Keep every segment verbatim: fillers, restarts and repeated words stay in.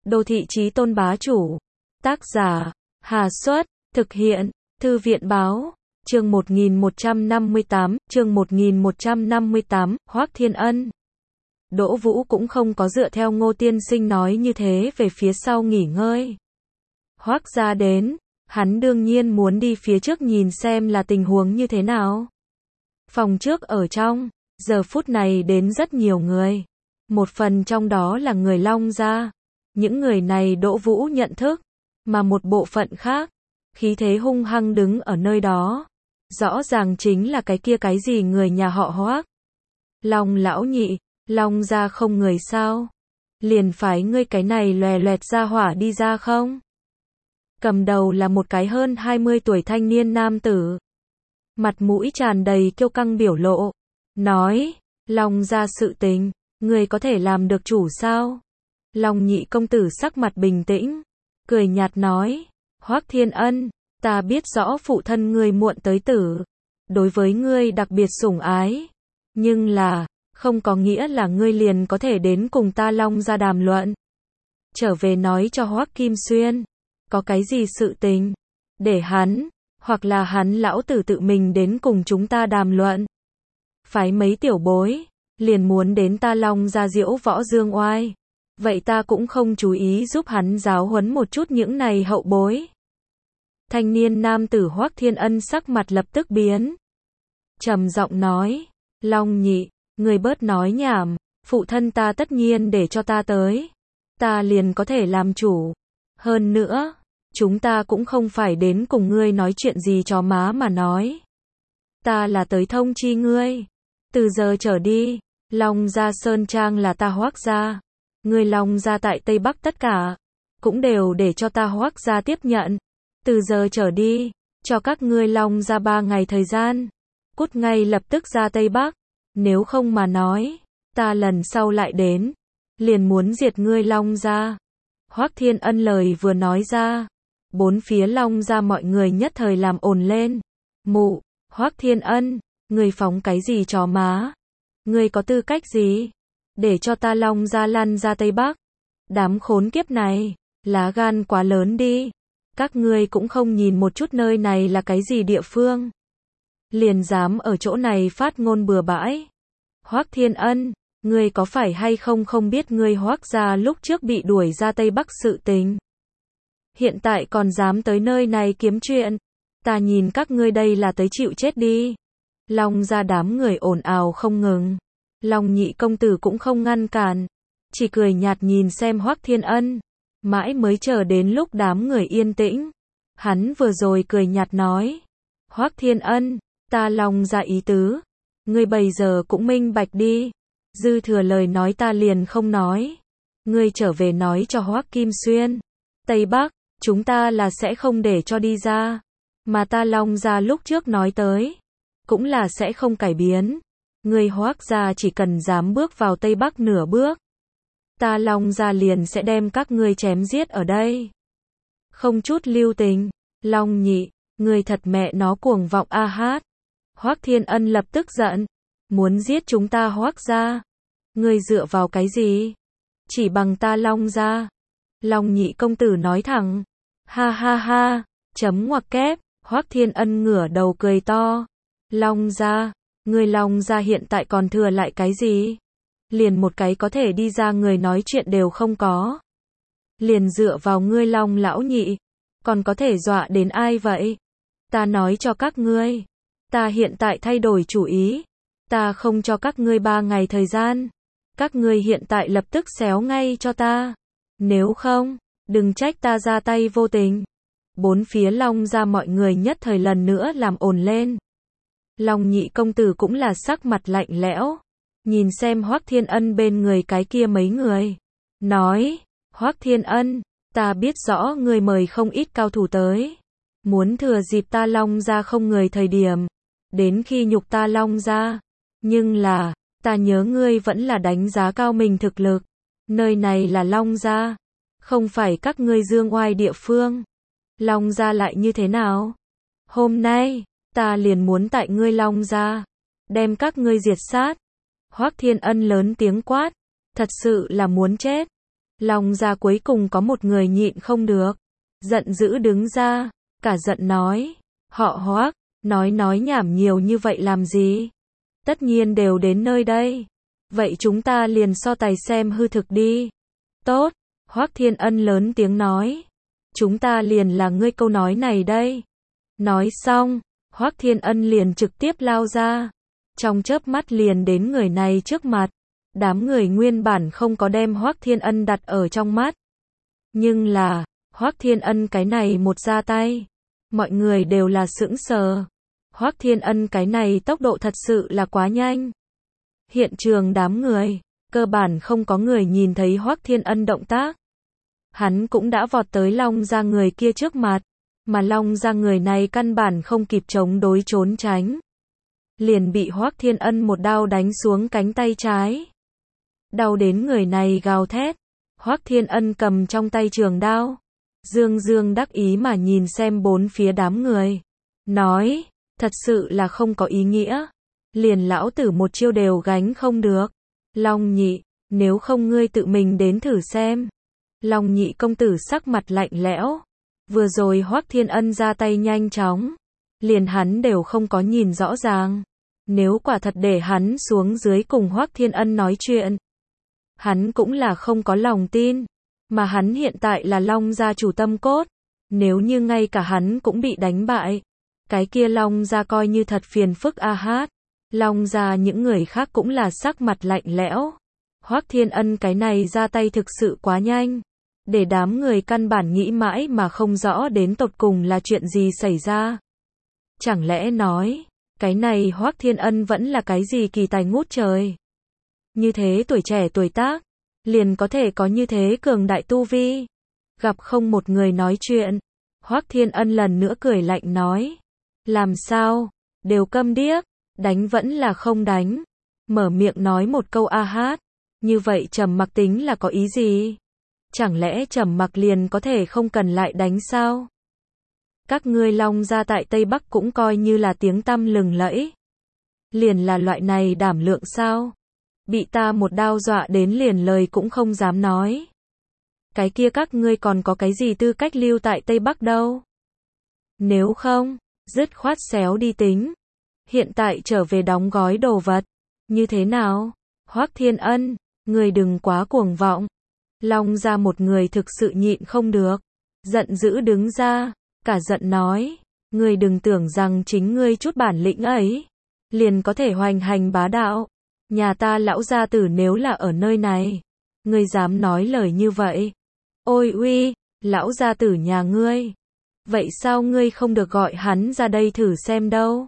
Đô thị chí tôn bá chủ. Tác giả, Hà Xuất, thực hiện, Thư viện báo, chương một nghìn một trăm năm mươi tám, chương một nghìn một trăm năm mươi tám, Hoắc Thiên Ân. Đỗ Vũ cũng không có dựa theo Ngô tiên sinh nói như thế về phía sau nghỉ ngơi. Hoắc gia đến, hắn đương nhiên muốn đi phía trước nhìn xem là tình huống như thế nào. Phòng trước ở trong, giờ phút này đến rất nhiều người. Một phần trong đó là người Long gia. Những người này Đỗ Vũ nhận thức, mà một bộ phận khác, khí thế hung hăng đứng ở nơi đó. Rõ ràng chính là cái kia cái gì người nhà họ Hoắc. Long lão nhị, Long gia không người sao? Liền phải ngươi cái này lòe loẹt ra hỏa đi ra không? Cầm đầu là một cái hơn hai mươi tuổi thanh niên nam tử. Mặt mũi tràn đầy kiêu căng biểu lộ. Nói, Long gia sự tình, ngươi có thể làm được chủ sao? Long nhị công tử sắc mặt bình tĩnh, cười nhạt nói, Hoắc Thiên Ân, ta biết rõ phụ thân ngươi muộn tới tử, đối với ngươi đặc biệt sủng ái, nhưng là, không có nghĩa là ngươi liền có thể đến cùng ta Long gia đàm luận. Trở về nói cho Hoắc Kim Xuyên, có cái gì sự tình, để hắn, hoặc là hắn lão tử tự mình đến cùng chúng ta đàm luận. Phái mấy tiểu bối, liền muốn đến ta Long gia diễu võ dương oai. Vậy ta cũng không chú ý giúp hắn giáo huấn một chút những này hậu bối. Thanh niên nam tử Hoắc Thiên Ân sắc mặt lập tức biến. Trầm giọng nói, Long nhị, người bớt nói nhảm, phụ thân ta tất nhiên để cho ta tới. Ta liền có thể làm chủ. Hơn nữa, chúng ta cũng không phải đến cùng ngươi nói chuyện gì cho má mà nói. Ta là tới thông chi ngươi. Từ giờ trở đi, Long gia Sơn Trang là ta Hoắc gia. Người Long gia tại Tây Bắc tất cả, cũng đều để cho ta Hoắc gia tiếp nhận. Từ giờ trở đi, cho các ngươi Long gia ba ngày thời gian. Cút ngay lập tức ra Tây Bắc. Nếu không mà nói, ta lần sau lại đến, liền muốn diệt ngươi Long gia. Hoắc Thiên Ân lời vừa nói ra, bốn phía Long gia mọi người nhất thời làm ồn lên. Mụ, Hoắc Thiên Ân, ngươi phóng cái gì chó má? Ngươi có tư cách gì? Để cho ta Long gia lăn ra Tây Bắc. Đám khốn kiếp này, lá gan quá lớn đi. Các ngươi cũng không nhìn một chút nơi này là cái gì địa phương. Liền dám ở chỗ này phát ngôn bừa bãi. Hoắc Thiên Ân, ngươi có phải hay không không biết ngươi Hoắc gia lúc trước bị đuổi ra Tây Bắc sự tình. Hiện tại còn dám tới nơi này kiếm chuyện. Ta nhìn các ngươi đây là tới chịu chết đi. Long gia đám người ồn ào không ngừng. Long nhị công tử cũng không ngăn cản, chỉ cười nhạt nhìn xem Hoắc Thiên Ân, mãi mới chờ đến lúc đám người yên tĩnh. Hắn vừa rồi cười nhạt nói, Hoắc Thiên Ân, ta Long gia ý tứ, ngươi bây giờ cũng minh bạch đi, dư thừa lời nói ta liền không nói. Ngươi trở về nói cho Hoắc Kim Xuyên, Tây Bắc, chúng ta là sẽ không để cho đi ra, mà ta Long gia lúc trước nói tới, cũng là sẽ không cải biến. Ngươi Hoắc gia chỉ cần dám bước vào Tây Bắc nửa bước, ta Long gia liền sẽ đem các ngươi chém giết ở đây. Không chút lưu tình. Long nhị, ngươi thật mẹ nó cuồng vọng a hát. Hoắc Thiên Ân lập tức giận, muốn giết chúng ta Hoắc gia. Ngươi dựa vào cái gì? Chỉ bằng ta Long gia. Long nhị công tử nói thẳng, ha ha ha, chấm ngoặc kép. Hoắc Thiên Ân ngửa đầu cười to, Long gia. Người Long gia hiện tại còn thừa lại cái gì? Liền một cái có thể đi ra người nói chuyện đều không có. Liền dựa vào ngươi Long lão nhị, còn có thể dọa đến ai vậy? Ta nói cho các ngươi, ta hiện tại thay đổi chủ ý, ta không cho các ngươi ba ngày thời gian, các ngươi hiện tại lập tức xéo ngay cho ta, nếu không, đừng trách ta ra tay vô tình. Bốn phía Long gia mọi người nhất thời lần nữa làm ồn lên. Long nhị công tử cũng là sắc mặt lạnh lẽo, nhìn xem Hoắc Thiên Ân bên người cái kia mấy người, nói, Hoắc Thiên Ân, ta biết rõ ngươi mời không ít cao thủ tới, muốn thừa dịp ta Long gia không người thời điểm, đến khi nhục ta Long gia, nhưng là, ta nhớ ngươi vẫn là đánh giá cao mình thực lực, nơi này là Long gia, không phải các ngươi dương oai địa phương. Long gia lại như thế nào? Hôm nay, ta liền muốn tại ngươi Long gia, đem các ngươi diệt sát. Hoắc Thiên Ân lớn tiếng quát, thật sự là muốn chết. Long gia cuối cùng có một người nhịn không được, giận dữ đứng ra, cả giận nói, họ Hoắc, nói nói nhảm nhiều như vậy làm gì? Tất nhiên đều đến nơi đây. Vậy chúng ta liền so tài xem hư thực đi. Tốt, Hoắc Thiên Ân lớn tiếng nói. Chúng ta liền là ngươi câu nói này đây. Nói xong, Hoắc Thiên Ân liền trực tiếp lao ra. Trong chớp mắt liền đến người này trước mặt. Đám người nguyên bản không có đem Hoắc Thiên Ân đặt ở trong mắt. Nhưng là, Hoắc Thiên Ân cái này một ra tay. Mọi người đều là sững sờ. Hoắc Thiên Ân cái này tốc độ thật sự là quá nhanh. Hiện trường đám người, cơ bản không có người nhìn thấy Hoắc Thiên Ân động tác. Hắn cũng đã vọt tới Long gia người kia trước mặt, mà Long gia người này căn bản không kịp chống đối trốn tránh. Liền bị Hoắc Thiên Ân một đao đánh xuống cánh tay trái. Đau đến người này gào thét. Hoắc Thiên Ân cầm trong tay trường đao. Dương dương đắc ý mà nhìn xem bốn phía đám người. Nói, thật sự là không có ý nghĩa. Liền lão tử một chiêu đều gánh không được. Long nhị, nếu không ngươi tự mình đến thử xem. Long nhị công tử sắc mặt lạnh lẽo. Vừa rồi Hoắc Thiên Ân ra tay nhanh chóng. Liền hắn đều không có nhìn rõ ràng. Nếu quả thật để hắn xuống dưới cùng Hoắc Thiên Ân nói chuyện. Hắn cũng là không có lòng tin. Mà hắn hiện tại là Long gia chủ tâm cốt. Nếu như ngay cả hắn cũng bị đánh bại. Cái kia Long gia coi như thật phiền phức a hát. Long gia những người khác cũng là sắc mặt lạnh lẽo. Hoắc Thiên Ân cái này ra tay thực sự quá nhanh. Để đám người căn bản nghĩ mãi mà không rõ đến tột cùng là chuyện gì xảy ra. Chẳng lẽ nói, cái này Hoắc Thiên Ân vẫn là cái gì kỳ tài ngút trời. Như thế tuổi trẻ tuổi tác, liền có thể có như thế cường đại tu vi. Gặp không một người nói chuyện, Hoắc Thiên Ân lần nữa cười lạnh nói. Làm sao, đều câm điếc, đánh vẫn là không đánh. Mở miệng nói một câu a hát, như vậy trầm mặc tính là có ý gì? Chẳng lẽ trầm mặc liền có thể không cần lại đánh sao? Các ngươi Long gia tại Tây Bắc cũng coi như là tiếng tăm lừng lẫy. Liền là loại này đảm lượng sao? Bị ta một đao dọa đến liền lời cũng không dám nói. Cái kia các ngươi còn có cái gì tư cách lưu tại Tây Bắc đâu? Nếu không, dứt khoát xéo đi tính. Hiện tại trở về đóng gói đồ vật. Như thế nào? Hoắc Thiên Ân, người đừng quá cuồng vọng. Long gia một người thực sự nhịn không được. Giận dữ đứng ra, cả giận nói. Người đừng tưởng rằng chính ngươi chút bản lĩnh ấy. Liền có thể hoành hành bá đạo. Nhà ta lão gia tử nếu là ở nơi này. Ngươi dám nói lời như vậy. Ôi uy, lão gia tử nhà ngươi. Vậy sao ngươi không được gọi hắn ra đây thử xem đâu?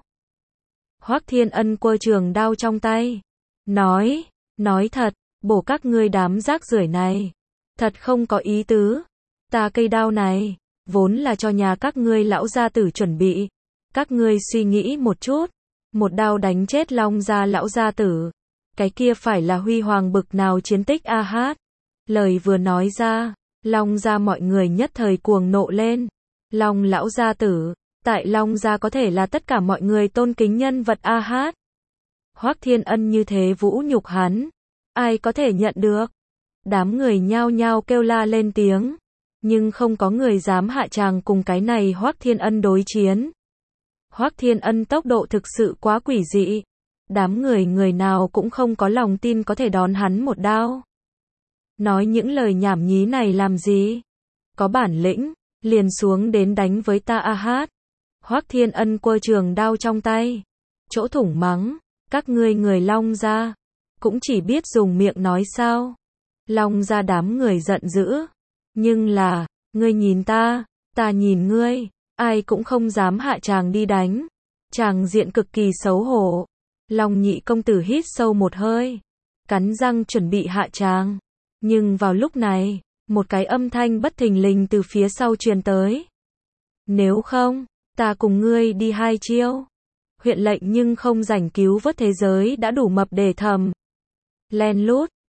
Hoắc Thiên Ân quơ trường đao trong tay. Nói, nói thật, bổ các ngươi đám rác rưởi này. Thật không có ý tứ. Ta cây đao này, vốn là cho nhà các ngươi lão gia tử chuẩn bị. Các ngươi suy nghĩ một chút. Một đao đánh chết Long gia lão gia tử. Cái kia phải là huy hoàng bực nào chiến tích a hát. Lời vừa nói ra, Long gia mọi người nhất thời cuồng nộ lên. Long lão gia tử, tại Long gia có thể là tất cả mọi người tôn kính nhân vật a hát. Hoắc Thiên Ân như thế vũ nhục hắn, ai có thể nhận được? Đám người nhao nhao kêu la lên tiếng, nhưng không có người dám hạ tràng cùng cái này Hoắc Thiên Ân đối chiến. Hoắc Thiên Ân tốc độ thực sự quá quỷ dị, đám người người nào cũng không có lòng tin có thể đón hắn một đao. Nói những lời nhảm nhí này làm gì? Có bản lĩnh, liền xuống đến đánh với ta a hát. Hoắc Thiên Ân quơ trường đao trong tay, chỗ thủng mắng, các ngươi người Long gia, cũng chỉ biết dùng miệng nói sao. Long gia đám người giận dữ, nhưng là, ngươi nhìn ta, ta nhìn ngươi, ai cũng không dám hạ tràng đi đánh. Tràng diện cực kỳ xấu hổ. Long nhị công tử hít sâu một hơi, cắn răng chuẩn bị hạ tràng. Nhưng vào lúc này, một cái âm thanh bất thình lình từ phía sau truyền tới. Nếu không, ta cùng ngươi đi hai chiêu. Huyện lệnh nhưng không rảnh cứu vớt thế giới đã đủ mập để thầm. Len lút,